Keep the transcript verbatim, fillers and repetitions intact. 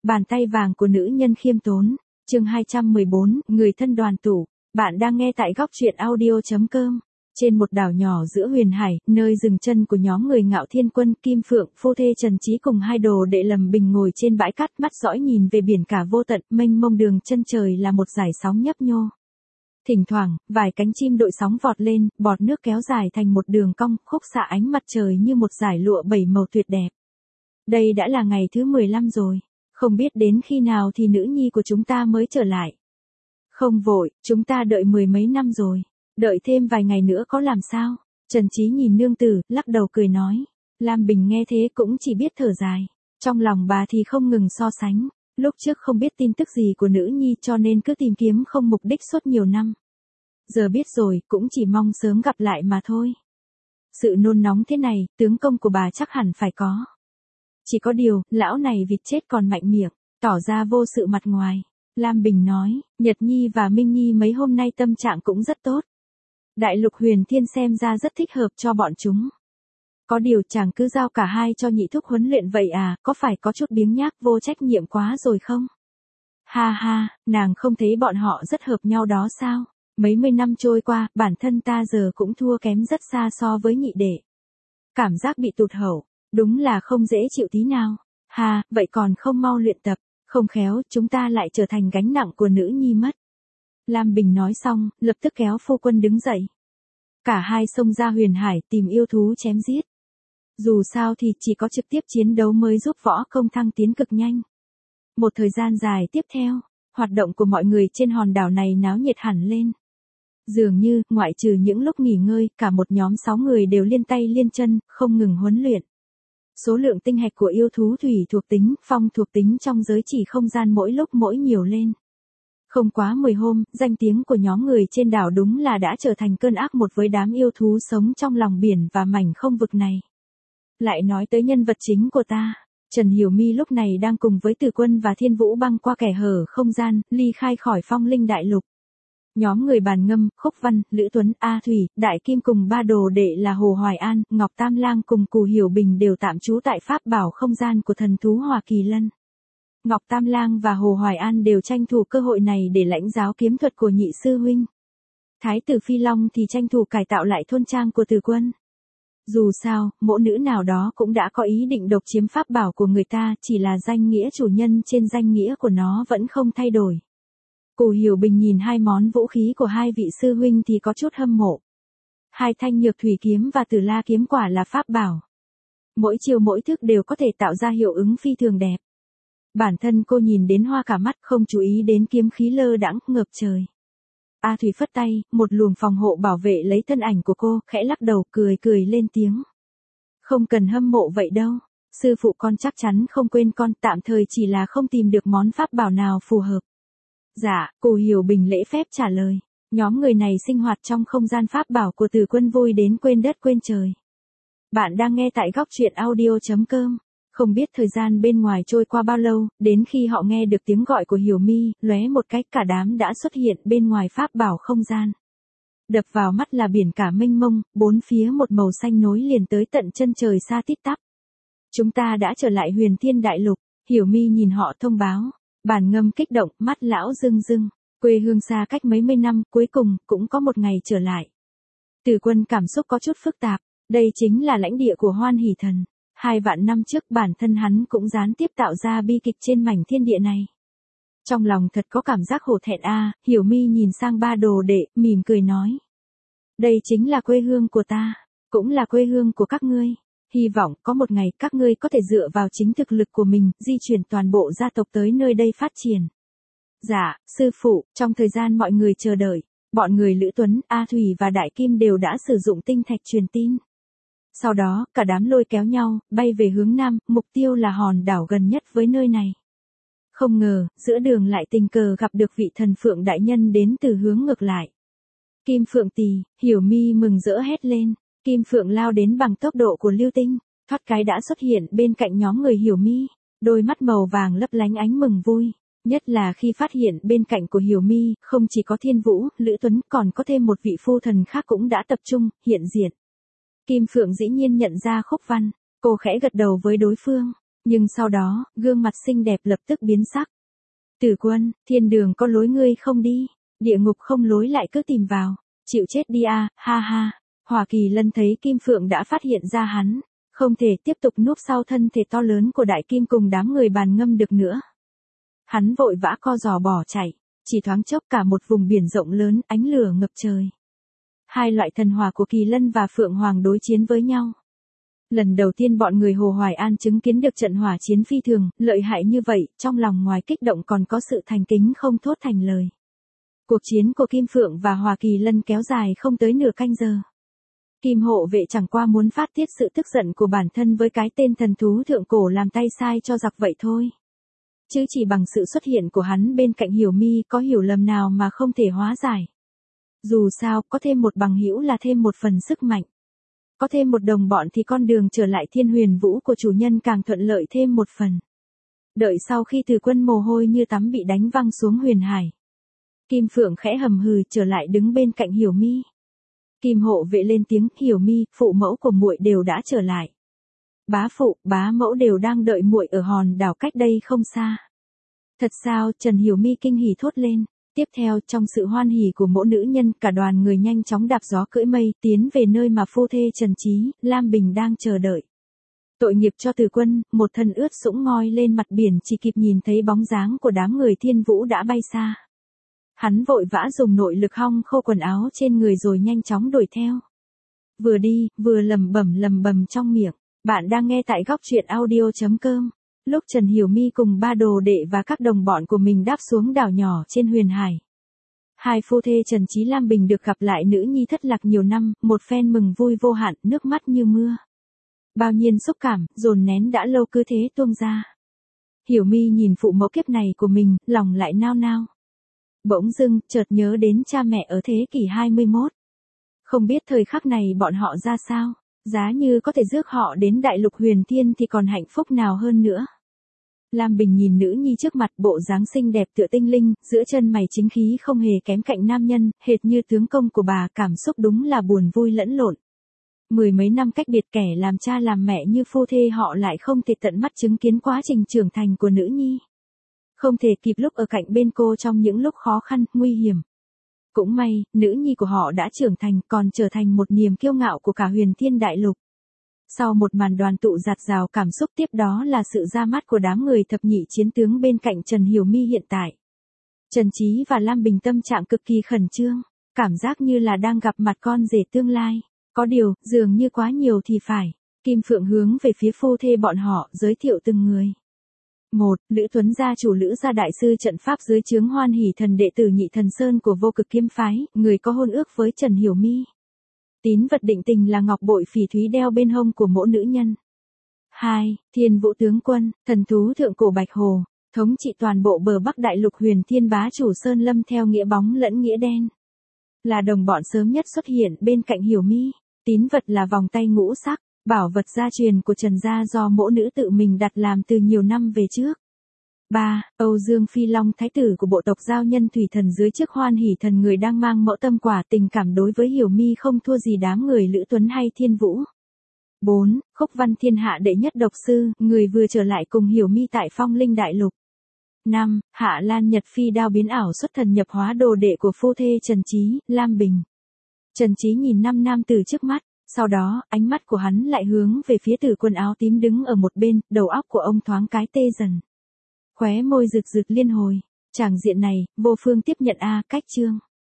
Bàn tay vàng của nữ nhân khiêm tốn. Chương hai trăm mười bốn, người thân đoàn tụ. Bạn đang nghe tại góc truyện audio chấm com. Trên một đảo nhỏ giữa huyền hải, nơi dừng chân của nhóm người Ngạo Thiên Quân, Kim Phượng, phu thê Trần Chí cùng hai đồ đệ Lầm Bình ngồi trên bãi cát, mắt dõi nhìn về biển cả vô tận, mênh mông đường chân trời là một dải sóng nhấp nhô. Thỉnh thoảng, vài cánh chim đội sóng vọt lên, bọt nước kéo dài thành một đường cong, khúc xạ ánh mặt trời như một dải lụa bảy màu tuyệt đẹp. Đây đã là ngày thứ mười lăm rồi. Không biết đến khi nào thì nữ nhi của chúng ta mới trở lại. Không vội, chúng ta đợi mười mấy năm rồi. Đợi thêm vài ngày nữa có làm sao? Trần Chí nhìn nương tử, lắc đầu cười nói. Lam Bình nghe thế cũng chỉ biết thở dài. Trong lòng bà thì không ngừng so sánh. Lúc trước không biết tin tức gì của nữ nhi cho nên cứ tìm kiếm không mục đích suốt nhiều năm. Giờ biết rồi, cũng chỉ mong sớm gặp lại mà thôi. Sự nôn nóng thế này, tướng công của bà chắc hẳn phải có. Chỉ có điều, lão này vịt chết còn mạnh miệng, tỏ ra vô sự mặt ngoài. Lam Bình nói, Nhật Nhi và Minh Nhi mấy hôm nay tâm trạng cũng rất tốt. Đại lục huyền thiên xem ra rất thích hợp cho bọn chúng. Có điều chàng cứ giao cả hai cho nhị thúc huấn luyện vậy à, có phải có chút biếng nhác vô trách nhiệm quá rồi không? Ha ha, nàng không thấy bọn họ rất hợp nhau đó sao? Mấy mươi năm trôi qua, bản thân ta giờ cũng thua kém rất xa so với nhị đệ. Cảm giác bị tụt hậu. Đúng là không dễ chịu tí nào. Ha, vậy còn không mau luyện tập, không khéo chúng ta lại trở thành gánh nặng của nữ nhi mất. Lam Bình nói xong, lập tức kéo phu quân đứng dậy. Cả hai xông ra huyền hải tìm yêu thú chém giết. Dù sao thì chỉ có trực tiếp chiến đấu mới giúp võ công thăng tiến cực nhanh. Một thời gian dài tiếp theo, hoạt động của mọi người trên hòn đảo này náo nhiệt hẳn lên. Dường như, ngoại trừ những lúc nghỉ ngơi, cả một nhóm sáu người đều liên tay liên chân, không ngừng huấn luyện. Số lượng tinh hạch của yêu thú thủy thuộc tính, phong thuộc tính trong giới chỉ không gian mỗi lúc mỗi nhiều lên. Không quá mười hôm, danh tiếng của nhóm người trên đảo đúng là đã trở thành cơn ác một với đám yêu thú sống trong lòng biển và mảnh không vực này. Lại nói tới nhân vật chính của ta, Trần Hiểu My lúc này đang cùng với Từ Quân và Thiên Vũ băng qua kẻ hở không gian, ly khai khỏi phong linh đại lục. Nhóm người Bàn Ngâm, Khúc Văn, Lữ Tuấn, A Thủy, Đại Kim cùng ba đồ đệ là Hồ Hoài An, Ngọc Tam Lang cùng Cù Hiểu Bình đều tạm trú tại pháp bảo không gian của thần thú Hoa Kỳ Lân. Ngọc Tam Lang và Hồ Hoài An đều tranh thủ cơ hội này để lãnh giáo kiếm thuật của nhị sư huynh. Thái tử Phi Long thì tranh thủ cải tạo lại thôn trang của Từ Quân. Dù sao, mẫu nữ nào đó cũng đã có ý định độc chiếm pháp bảo của người ta, chỉ là danh nghĩa chủ nhân trên danh nghĩa của nó vẫn không thay đổi. Cù Hiểu Bình nhìn hai món vũ khí của hai vị sư huynh thì có chút hâm mộ. Hai thanh nhược thủy kiếm và tử la kiếm quả là pháp bảo. Mỗi chiều mỗi thức đều có thể tạo ra hiệu ứng phi thường đẹp. Bản thân cô nhìn đến hoa cả mắt, không chú ý đến kiếm khí lơ đãng ngập trời. A Thủy phất tay, một luồng phòng hộ bảo vệ lấy thân ảnh của cô, khẽ lắc đầu cười cười lên tiếng. Không cần hâm mộ vậy đâu, sư phụ con chắc chắn không quên con, tạm thời chỉ là không tìm được món pháp bảo nào phù hợp. Dạ, Cù Hiểu Bình lễ phép trả lời. Nhóm người này sinh hoạt trong không gian pháp bảo của Từ Quân vui đến quên đất quên trời. Bạn đang nghe tại góc truyện audio chấm com. Không biết thời gian bên ngoài trôi qua bao lâu, đến khi họ nghe được tiếng gọi của Hiểu My, lóe một cái cả đám đã xuất hiện bên ngoài pháp bảo không gian. Đập vào mắt là biển cả mênh mông, bốn phía một màu xanh nối liền tới tận chân trời xa tít tắp. Chúng ta đã trở lại huyền thiên đại lục, Hiểu My nhìn họ thông báo. Bàn Ngâm kích động, mắt lão rưng rưng, quê hương xa cách mấy mươi năm, cuối cùng, cũng có một ngày trở lại. Từ Quân cảm xúc có chút phức tạp, đây chính là lãnh địa của Hoan Hỷ Thần. Hai vạn năm trước bản thân hắn cũng gián tiếp tạo ra bi kịch trên mảnh thiên địa này. Trong lòng thật có cảm giác hổ thẹn a. À, Hiểu My nhìn sang ba đồ đệ, mỉm cười nói. Đây chính là quê hương của ta, cũng là quê hương của các ngươi. Hy vọng có một ngày các ngươi có thể dựa vào chính thực lực của mình, di chuyển toàn bộ gia tộc tới nơi đây phát triển. Dạ, sư phụ, trong thời gian mọi người chờ đợi, bọn người Lữ Tuấn, A Thủy và Đại Kim đều đã sử dụng tinh thạch truyền tin. Sau đó, cả đám lôi kéo nhau, bay về hướng nam, mục tiêu là hòn đảo gần nhất với nơi này. Không ngờ, giữa đường lại tình cờ gặp được vị thần Phượng đại nhân đến từ hướng ngược lại. Kim Phượng tỳ, Hiểu My mừng rỡ hét lên. Kim Phượng lao đến bằng tốc độ của lưu tinh, thoát cái đã xuất hiện bên cạnh nhóm người Hiểu My, đôi mắt màu vàng lấp lánh ánh mừng vui, nhất là khi phát hiện bên cạnh của Hiểu My, không chỉ có Thiên Vũ, Lữ Tuấn, còn có thêm một vị phu thần khác cũng đã tập trung, hiện diện. Kim Phượng dĩ nhiên nhận ra Khúc Văn, cô khẽ gật đầu với đối phương, Nhưng sau đó, gương mặt xinh đẹp lập tức biến sắc. Tử Quân, thiên đường có lối ngươi không đi, địa ngục không lối lại cứ tìm vào, chịu chết đi a, ha ha. Hoa Kỳ Lân thấy Kim Phượng đã phát hiện ra hắn, không thể tiếp tục núp sau thân thể to lớn của Đại Kim cùng đám người bàn ngâm được nữa. Hắn vội vã co giò bỏ chạy, chỉ thoáng chốc cả một vùng biển rộng lớn, ánh lửa ngập trời. Hai loại thần hỏa của Kỳ Lân và Phượng Hoàng đối chiến với nhau. Lần đầu tiên bọn người Hồ Hoài An chứng kiến được trận hỏa chiến phi thường, lợi hại như vậy, trong lòng ngoài kích động còn có sự thành kính không thốt thành lời. Cuộc chiến của Kim Phượng và Hoa Kỳ Lân kéo dài không tới nửa canh giờ. Kim Hộ Vệ chẳng qua muốn phát tiết sự tức giận của bản thân với cái tên thần thú thượng cổ làm tay sai cho giặc vậy thôi. Chứ chỉ bằng sự xuất hiện của hắn bên cạnh Hiểu Mi có hiểu lầm nào mà không thể hóa giải. Dù sao, có thêm một bằng hữu là thêm một phần sức mạnh. Có thêm một đồng bọn thì con đường trở lại Thiên Huyền Vũ của chủ nhân càng thuận lợi thêm một phần. Đợi sau khi Từ Quân mồ hôi như tắm bị đánh văng xuống huyền hải. Kim Phượng khẽ hầm hừ trở lại đứng bên cạnh Hiểu Mi. Kim Hộ Vệ lên tiếng, Hiểu Mi, phụ mẫu của muội đều đã trở lại. Bá phụ, bá mẫu đều đang đợi muội ở hòn đảo cách đây không xa. Thật sao? Trần Hiểu Mi kinh hỉ thốt lên. Tiếp theo, trong sự hoan hỉ của mỗi nữ nhân, cả đoàn người nhanh chóng đạp gió cưỡi mây, tiến về nơi mà phu thê Trần Chí, Lam Bình đang chờ đợi. Tội nghiệp cho Từ Quân, một thân ướt sũng ngoi lên mặt biển chỉ kịp nhìn thấy bóng dáng của đám người Thiên Vũ đã bay xa. Hắn vội vã dùng nội lực hong khô quần áo trên người rồi nhanh chóng đuổi theo. Vừa đi, vừa lầm bẩm lầm bầm trong miệng. Bạn đang nghe tại góc truyện audio chấm com. Lúc Trần Hiểu Mi cùng ba đồ đệ và các đồng bọn của mình đáp xuống đảo nhỏ trên huyền hải. Hai phu thê Trần Chí Lam Bình được gặp lại nữ nhi thất lạc nhiều năm, một phen mừng vui vô hạn, nước mắt như mưa. Bao nhiêu xúc cảm, dồn nén đã lâu cứ thế tuôn ra. Hiểu Mi nhìn phụ mẫu kiếp này của mình, lòng lại nao nao. Bỗng dưng, chợt nhớ đến cha mẹ ở thế kỷ hai mươi mốt. Không biết thời khắc này bọn họ ra sao, giá như có thể rước họ đến đại lục huyền thiên thì còn hạnh phúc nào hơn nữa. Lam Bình nhìn nữ nhi trước mặt, bộ dáng xinh đẹp tựa tinh linh, giữa chân mày chính khí không hề kém cạnh nam nhân, hệt như tướng công của bà, cảm xúc đúng là buồn vui lẫn lộn. Mười mấy năm cách biệt, kẻ làm cha làm mẹ như phu thê họ lại không thể tận mắt chứng kiến quá trình trưởng thành của nữ nhi. Không thể kịp lúc ở cạnh bên cô trong những lúc khó khăn, nguy hiểm. Cũng may, nữ nhi của họ đã trưởng thành, còn trở thành một niềm kiêu ngạo của cả huyền thiên đại lục. Sau một màn đoàn tụ dạt dào cảm xúc, tiếp đó là sự ra mắt của đám người thập nhị chiến tướng bên cạnh Trần Hiểu Mi hiện tại. Trần Chí và Lam Bình tâm trạng cực kỳ khẩn trương, cảm giác như là đang gặp mặt con rể tương lai. Có điều, dường như quá nhiều thì phải. Kim Phượng hướng về phía phu thê bọn họ, giới thiệu từng người. một. Lữ Tuấn gia chủ Lữ gia đại sư trận pháp dưới trướng Hoan Hỷ thần đệ tử Nhị Thần Sơn của Vô Cực Kiếm phái, người có hôn ước với Trần Hiểu Mi. Tín vật định tình là ngọc bội phỉ thúy đeo bên hông của mỗi nữ nhân. hai. Thiên Vũ tướng quân, thần thú thượng cổ Bạch Hồ, thống trị toàn bộ bờ Bắc đại lục huyền thiên bá chủ Sơn Lâm theo nghĩa bóng lẫn nghĩa đen. Là đồng bọn sớm nhất xuất hiện bên cạnh Hiểu Mi. Tín vật là vòng tay ngũ sắc, bảo vật gia truyền của Trần gia do mỗi nữ tự mình đặt làm từ nhiều năm về trước. ba. Âu Dương Phi Long thái tử của bộ tộc Giao Nhân Thủy Thần dưới chức Hoan Hỷ thần, người đang mang mẫu tâm quả tình cảm đối với Hiểu Mi không thua gì đám người Lữ Tuấn hay Thiên Vũ. bốn. Khúc Văn thiên hạ đệ nhất độc sư, người vừa trở lại cùng Hiểu Mi tại Phong Linh đại lục. năm. Hạ Lan Nhật Phi đao biến ảo xuất thần nhập hóa đồ đệ của phu thê Trần Chí, Lam Bình. Trần Chí nhìn năm nam tử trước mắt, sau đó, ánh mắt của hắn lại hướng về phía Tử Quân áo tím đứng ở một bên, đầu óc của ông thoáng cái tê dần. Khóe môi rực rực liên hồi, tràng diện này, vô phương tiếp nhận a, cách chương.